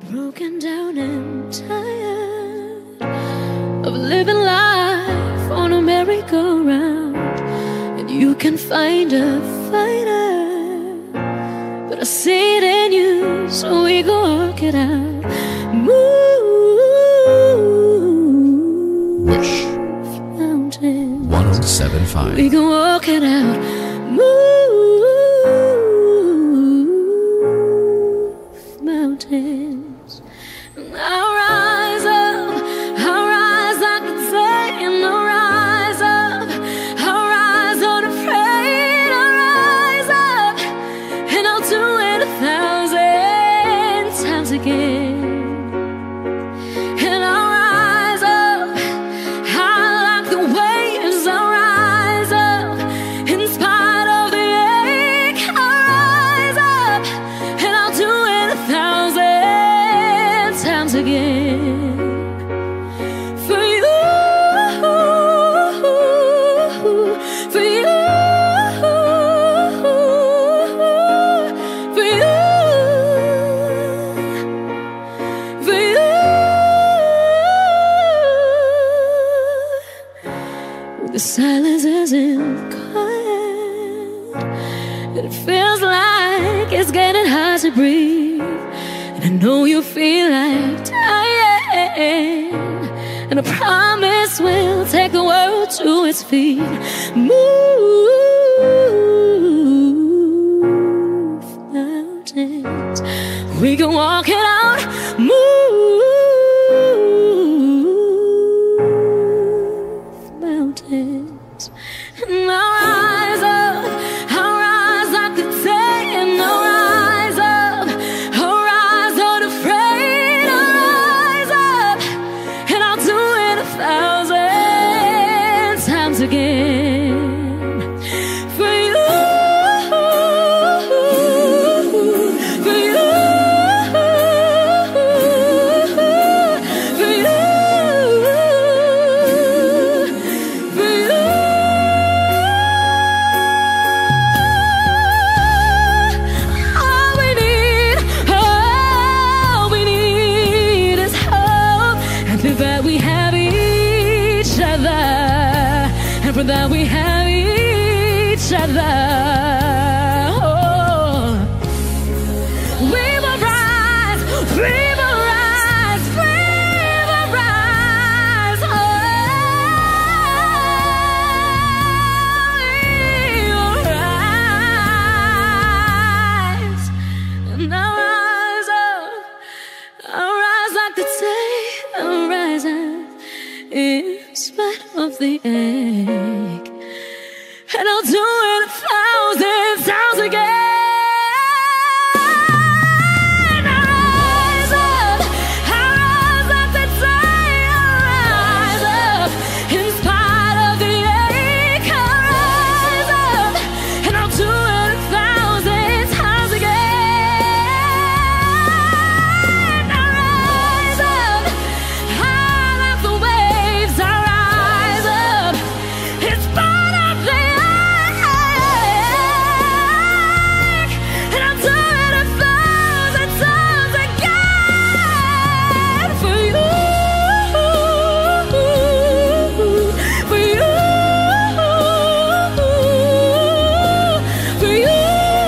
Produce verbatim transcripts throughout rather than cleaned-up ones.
broken down and tired of living life on a merry-go-round. And you can find a fighter, but I see it in you, so we go work it out. Move Wish mountains, one oh seven point five. we can work it out. Move mountains. I'll rise up, I'll rise like the day, and I'll rise up, I'll rise unafraid, I'll rise up, and I'll do it a thousand times again. And I'll rise up, I'll like the waves, I'll rise up, in spite of the ache, I'll rise up, and I'll do it a thousand times again. For you, for you, for you, for you. The silence isn't quiet, and it feels like it's getting hard to breathe. And I know you feel like dying, and I promise we'll take the world to its feet. Move mountains, we can walk it out. Move mountains, and I'll rise up, I'll rise like the day, and I'll rise up, I'll rise unafraid, I'll rise up, and I'll do it a thousand times again. For you, for you, for you, for you. All we need, all we need is hope, and for that we have each other, and for that we have each other. Oh. We will rise, we will rise, we will rise. Oh, we will rise. And I'll rise up, I'll rise like the day, I'll rise up in spite of the ache, and I'll do it a thousand times again. I'll rise up, I'll rise like the day, I'll rise up, in spite of the ache, I'll rise up, and I'll do it a thousand times again. I'll rise up, high like the waves, I'll rise up, in spite of the ache, and I'll do it a thousand times again. For you, for you, for you,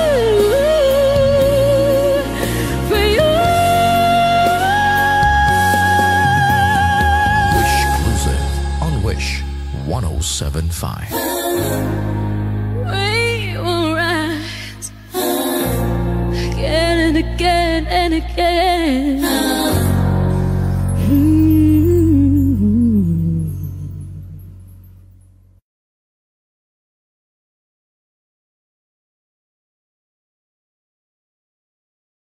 for you. Wish Cruiser on Wish one oh seven point five. We will rise again and again and again.